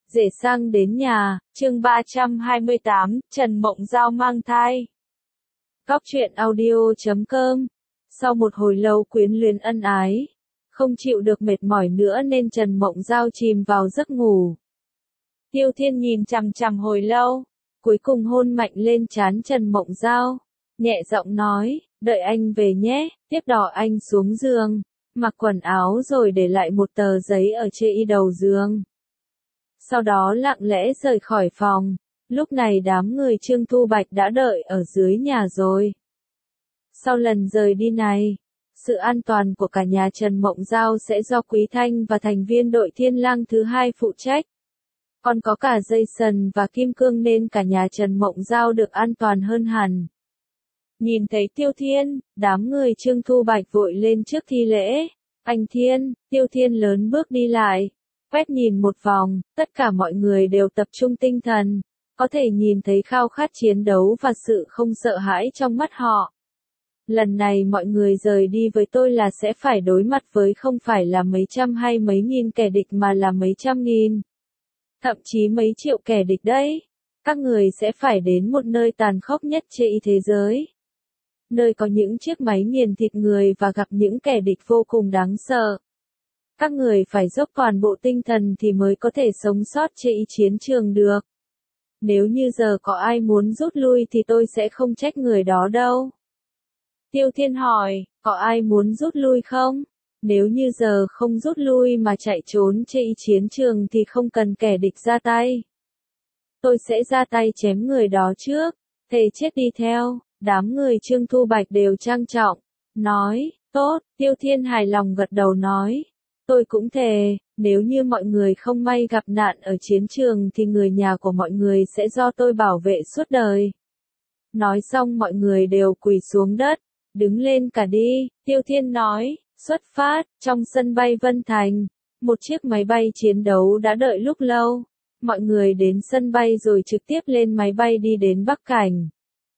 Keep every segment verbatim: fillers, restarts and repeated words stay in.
Rể sang đến nhà, chương ba trăm hai mươi tám, Trần Mộng Giao mang thai. Góc truyện audio chấm com. Sau một hồi lâu quyến luyến ân ái, không chịu được mệt mỏi nữa nên Trần Mộng Giao chìm vào giấc ngủ. Tiêu Thiên nhìn chằm chằm hồi lâu, cuối cùng hôn mạnh lên trán Trần Mộng Giao, nhẹ giọng nói, đợi anh về nhé, tiếp đó anh xuống giường, mặc quần áo rồi để lại một tờ giấy ở trên đầu giường. Sau đó lặng lẽ rời khỏi phòng, lúc này đám người Trương Thu Bạch đã đợi ở dưới nhà rồi. Sau lần rời đi này, sự an toàn của cả nhà Trần Mộng Giao sẽ do Quý Thanh và thành viên đội Thiên Lang thứ hai phụ trách. Còn có cả Jason và Kim Cương nên cả nhà Trần Mộng Giao được an toàn hơn hẳn. Nhìn thấy Tiêu Thiên, đám người Trương Thu Bạch vội lên trước thi lễ. Anh Thiên, Tiêu Thiên lớn bước đi lại, quét nhìn một vòng, tất cả mọi người đều tập trung tinh thần, có thể nhìn thấy khao khát chiến đấu và sự không sợ hãi trong mắt họ. Lần này mọi người rời đi với tôi là sẽ phải đối mặt với không phải là mấy trăm hay mấy nghìn kẻ địch mà là mấy trăm nghìn. Thậm chí mấy triệu kẻ địch đấy. Các người sẽ phải đến một nơi tàn khốc nhất trên thế giới. Nơi có những chiếc máy nghiền thịt người và gặp những kẻ địch vô cùng đáng sợ. Các người phải dốc toàn bộ tinh thần thì mới có thể sống sót trên chiến trường được. Nếu như giờ có ai muốn rút lui thì tôi sẽ không trách người đó đâu. Tiêu Thiên hỏi, có ai muốn rút lui không? Nếu như giờ không rút lui mà chạy trốn trên chiến trường thì không cần kẻ địch ra tay. Tôi sẽ ra tay chém người đó trước, thề chết đi theo. Đám người Trương Thu Bạch đều trang trọng, nói, tốt, Tiêu Thiên hài lòng gật đầu nói. Tôi cũng thề, nếu như mọi người không may gặp nạn ở chiến trường thì người nhà của mọi người sẽ do tôi bảo vệ suốt đời. Nói xong mọi người đều quỳ xuống đất, đứng lên cả đi, Tiêu Thiên nói, xuất phát, trong sân bay Vân Thành, một chiếc máy bay chiến đấu đã đợi lúc lâu. Mọi người đến sân bay rồi trực tiếp lên máy bay đi đến Bắc Cảnh.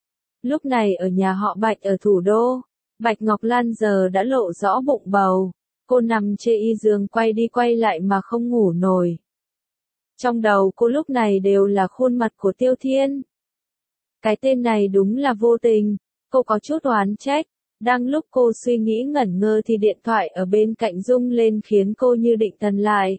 Lúc này ở nhà họ Bạch ở thủ đô, Bạch Ngọc Lan giờ đã lộ rõ bụng bầu. Cô nằm trên y giường quay đi quay lại mà không ngủ nổi. Trong đầu cô lúc này đều là khuôn mặt của Tiêu Thiên. Cái tên này đúng là vô tình, cô có chút oán trách. Đang lúc cô suy nghĩ ngẩn ngơ thì điện thoại ở bên cạnh rung lên khiến cô như định thần lại.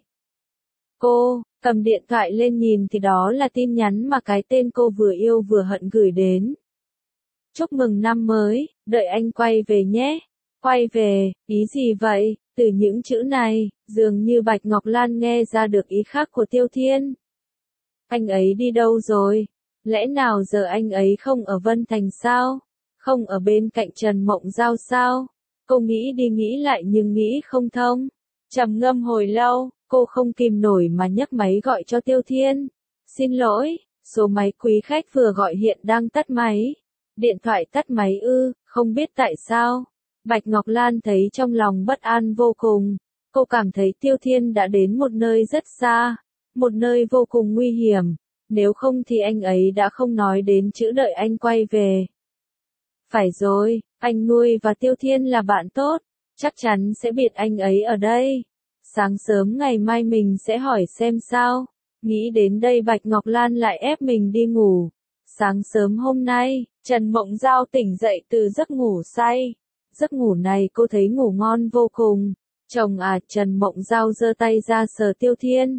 Cô, cầm điện thoại lên nhìn thì đó là tin nhắn mà cái tên cô vừa yêu vừa hận gửi đến. Chúc mừng năm mới, đợi anh quay về nhé. Quay về, ý gì vậy? Từ những chữ này, dường như Bạch Ngọc Lan nghe ra được ý khác của Tiêu Thiên. Anh ấy đi đâu rồi? Lẽ nào giờ anh ấy không ở Vân Thành sao? Không ở bên cạnh Trần Mộng Giao sao? Cô nghĩ đi nghĩ lại nhưng nghĩ không thông. Trầm ngâm hồi lâu, cô không kìm nổi mà nhấc máy gọi cho Tiêu Thiên. Xin lỗi, số máy quý khách vừa gọi hiện đang tắt máy. Điện thoại tắt máy ư, không biết tại sao. Bạch Ngọc Lan thấy trong lòng bất an vô cùng. Cô cảm thấy Tiêu Thiên đã đến một nơi rất xa, một nơi vô cùng nguy hiểm. Nếu không thì anh ấy đã không nói đến chữ đợi anh quay về. Phải rồi, anh nuôi và Tiêu Thiên là bạn tốt, chắc chắn sẽ biết anh ấy ở đây. Sáng sớm ngày mai mình sẽ hỏi xem sao. Nghĩ đến đây Bạch Ngọc Lan lại ép mình đi ngủ. Sáng sớm hôm nay, Trần Mộng Giao tỉnh dậy từ giấc ngủ say. Giấc ngủ này cô thấy ngủ ngon vô cùng. Chồng à, Trần Mộng Giao giơ tay ra sờ Tiêu Thiên.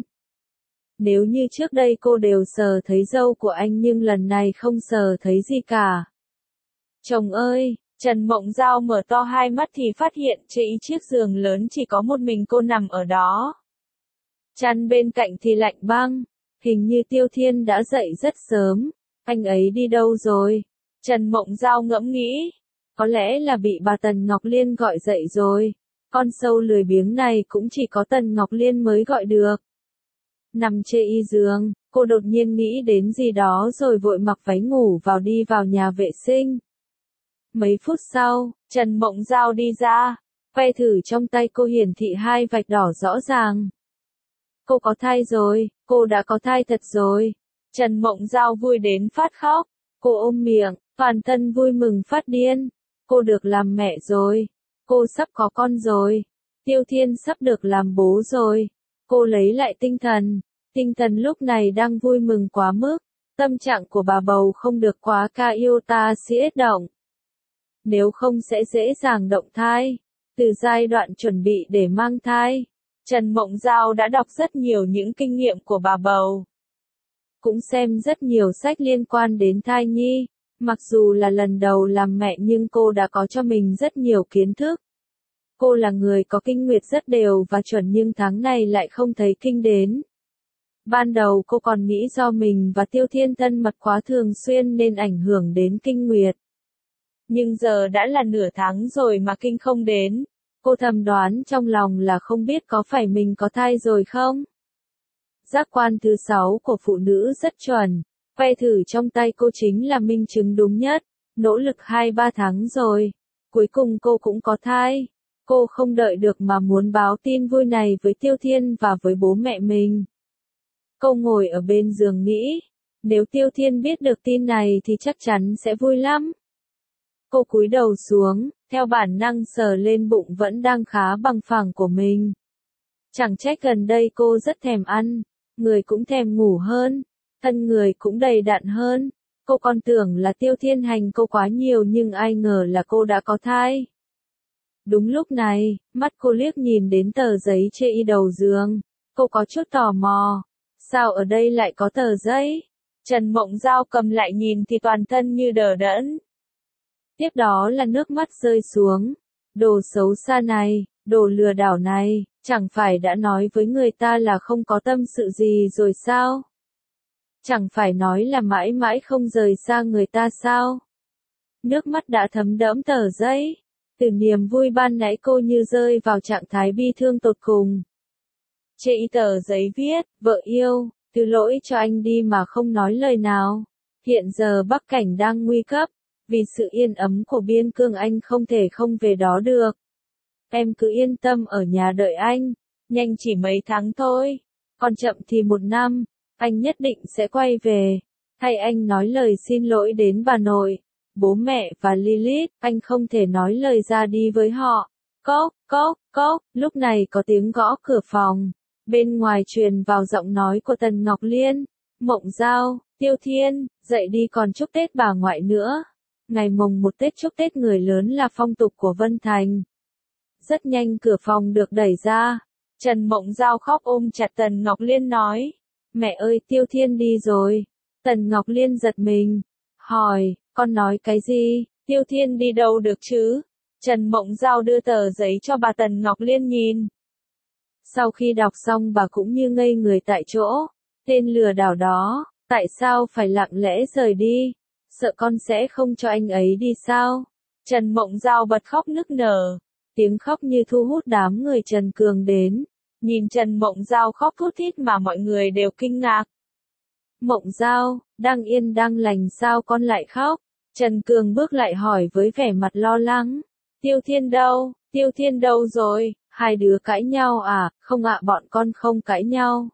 Nếu như trước đây cô đều sờ thấy râu của anh nhưng lần này không sờ thấy gì cả. Chồng ơi, Trần Mộng Giao mở to hai mắt thì phát hiện trên chiếc giường lớn chỉ có một mình cô nằm ở đó. Chăn bên cạnh thì lạnh băng, hình như Tiêu Thiên đã dậy rất sớm. Anh ấy đi đâu rồi? Trần Mộng Giao ngẫm nghĩ. Có lẽ là bị bà Tần Ngọc Liên gọi dậy rồi. Con sâu lười biếng này cũng chỉ có Tần Ngọc Liên mới gọi được. Nằm trên y giường, cô đột nhiên nghĩ đến gì đó rồi vội mặc váy ngủ vào đi vào nhà vệ sinh. Mấy phút sau, Trần Mộng Giao đi ra, que thử trong tay cô hiển thị hai vạch đỏ rõ ràng. Cô có thai rồi, cô đã có thai thật rồi. Trần Mộng Giao vui đến phát khóc, cô ôm miệng, toàn thân vui mừng phát điên. Cô được làm mẹ rồi, cô sắp có con rồi, Tiêu Thiên sắp được làm bố rồi. Cô lấy lại tinh thần, Tinh thần lúc này đang vui mừng quá mức, tâm trạng của bà bầu không được quá ca yêu ta siết động. Nếu không sẽ dễ dàng động thai. Từ giai đoạn chuẩn bị để mang thai, Trần Mộng Giao đã đọc rất nhiều những kinh nghiệm của bà bầu. Cũng xem rất nhiều sách liên quan đến thai nhi. Mặc dù là lần đầu làm mẹ nhưng cô đã có cho mình rất nhiều kiến thức. Cô là người có kinh nguyệt rất đều và chuẩn nhưng tháng này lại không thấy kinh đến. Ban đầu cô còn nghĩ do mình và Tiêu Thiên thân mật quá thường xuyên nên ảnh hưởng đến kinh nguyệt. Nhưng giờ đã là nửa tháng rồi mà kinh không đến. Cô thầm đoán trong lòng là không biết có phải mình có thai rồi không? Giác quan thứ sáu của phụ nữ rất chuẩn. Que thử trong tay cô chính là minh chứng đúng nhất. Nỗ lực hai ba tháng rồi. Cuối cùng cô cũng có thai. Cô không đợi được mà muốn báo tin vui này với Tiêu Thiên và với bố mẹ mình. Cô ngồi ở bên giường nghĩ. Nếu Tiêu Thiên biết được tin này thì chắc chắn sẽ vui lắm. Cô cúi đầu xuống, theo bản năng sờ lên bụng vẫn đang khá bằng phẳng của mình. Chẳng trách gần đây cô rất thèm ăn, người cũng thèm ngủ hơn, thân người cũng đầy đặn hơn. Cô còn tưởng là Tiêu Thiên hành cô quá nhiều nhưng ai ngờ là cô đã có thai. Đúng lúc này, mắt cô liếc nhìn đến tờ giấy chê y đầu giường. Cô có chút tò mò. Sao ở đây lại có tờ giấy? Trần Mộng Giao cầm lại nhìn thì toàn thân như đờ đẫn. Tiếp đó là nước mắt rơi xuống. Đồ xấu xa này, đồ lừa đảo này, chẳng phải đã nói với người ta là không có tâm sự gì rồi sao? Chẳng phải nói là mãi mãi không rời xa người ta sao? Nước mắt đã thấm đẫm tờ giấy. Từ niềm vui ban nãy cô như rơi vào trạng thái bi thương tột cùng. Trên tờ giấy viết, vợ yêu, thứ lỗi cho anh đi mà không nói lời nào. Hiện giờ Bắc Cảnh đang nguy cấp. Vì sự yên ấm của biên cương anh không thể không về đó được. Em cứ yên tâm ở nhà đợi anh. Nhanh chỉ mấy tháng thôi. Còn chậm thì một năm. Anh nhất định sẽ quay về. Thay anh nói lời xin lỗi đến bà nội, bố mẹ và Lilith. Anh không thể nói lời ra đi với họ. Cốc, cốc, cốc. Lúc này có tiếng gõ cửa phòng. Bên ngoài truyền vào giọng nói của Tần Ngọc Liên. Mộng Giao, Tiêu Thiên, dậy đi còn chúc Tết bà ngoại nữa. Ngày mồng một Tết chúc Tết người lớn là phong tục của Vân Thành. Rất nhanh cửa phòng được đẩy ra. Trần Mộng Giao khóc ôm chặt Tần Ngọc Liên nói. Mẹ ơi, Tiêu Thiên đi rồi. Tần Ngọc Liên giật mình. Hỏi, con nói cái gì? Tiêu Thiên đi đâu được chứ? Trần Mộng Giao đưa tờ giấy cho bà Tần Ngọc Liên nhìn. Sau khi đọc xong bà cũng như ngây người tại chỗ. Tên lừa đảo đó, tại sao phải lặng lẽ rời đi? Sợ con sẽ không cho anh ấy đi sao? Trần Mộng Giao bật khóc nức nở. Tiếng khóc như thu hút đám người Trần Cường đến. Nhìn Trần Mộng Giao khóc thút thít mà mọi người đều kinh ngạc. Mộng Giao, đang yên đang lành sao con lại khóc? Trần Cường bước lại hỏi với vẻ mặt lo lắng. Tiêu Thiên đâu? Tiêu Thiên đâu rồi? Hai đứa cãi nhau à? Không ạ, bọn con không cãi nhau.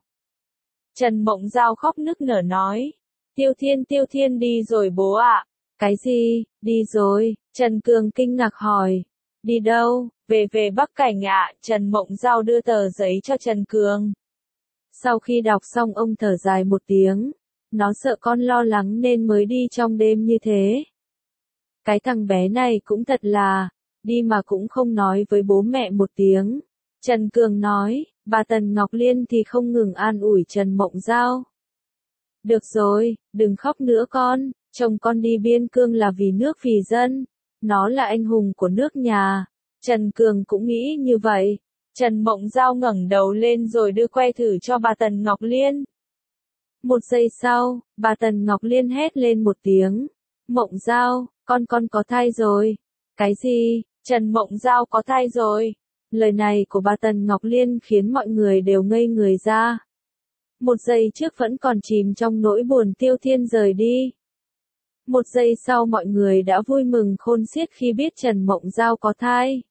Trần Mộng Giao khóc nức nở nói. Tiêu Thiên Tiêu Thiên đi rồi bố ạ. Cái gì? Đi rồi? Trần Cường kinh ngạc hỏi. Đi đâu? Về về Bắc Cảnh ạ. Trần Mộng Giao đưa tờ giấy cho Trần Cường. Sau khi đọc xong ông thở dài một tiếng. Nó sợ con lo lắng nên mới đi trong đêm như thế. Cái thằng bé này cũng thật là, đi mà cũng không nói với bố mẹ một tiếng. Trần Cường nói, bà Tần Ngọc Liên thì không ngừng an ủi Trần Mộng Giao. Được rồi, đừng khóc nữa con, chồng con đi biên cương là vì nước vì dân. Nó là anh hùng của nước nhà. Trần Cường cũng nghĩ như vậy. Trần Mộng Giao ngẩng đầu lên rồi đưa que thử cho bà Tần Ngọc Liên. Một giây sau, bà Tần Ngọc Liên hét lên một tiếng. Mộng Giao, con con có thai rồi. Cái gì? Trần Mộng Giao có thai rồi. Lời này của bà Tần Ngọc Liên khiến mọi người đều ngây người ra. Một giây trước vẫn còn chìm trong nỗi buồn Tiêu Thiên rời đi. Một giây sau mọi người đã vui mừng khôn xiết khi biết Trần Mộng Giao có thai.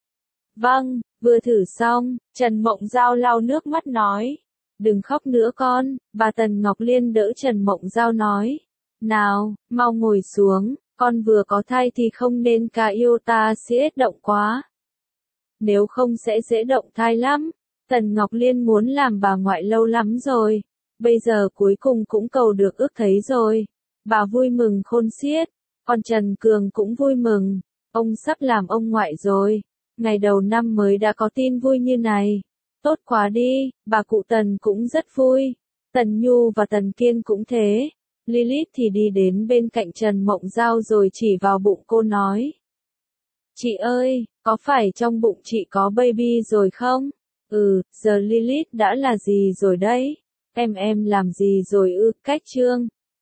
Vâng, vừa thử xong, Trần Mộng Giao lau nước mắt nói. Đừng khóc nữa con, bà Tần Ngọc Liên đỡ Trần Mộng Giao nói. Nào, mau ngồi xuống, con vừa có thai thì không nên ca yêu ta siết động quá. Nếu không sẽ dễ động thai lắm. Tần Ngọc Liên muốn làm bà ngoại lâu lắm rồi. bây giờ cuối cùng cũng cầu được ước thấy rồi. Bà vui mừng khôn xiết, còn Trần Cường cũng vui mừng, ông sắp làm ông ngoại rồi. Ngày đầu năm mới đã có tin vui như này. Tốt quá đi, bà cụ Tần cũng rất vui. Tần Nhu và Tần Kiên cũng thế. Lilith thì đi đến bên cạnh Trần Mộng Giao rồi chỉ vào bụng cô nói. Chị ơi, có phải trong bụng chị có baby rồi không? Ừ, giờ Lilith đã là gì rồi đấy? Em em làm gì rồi ư? Cách Trương.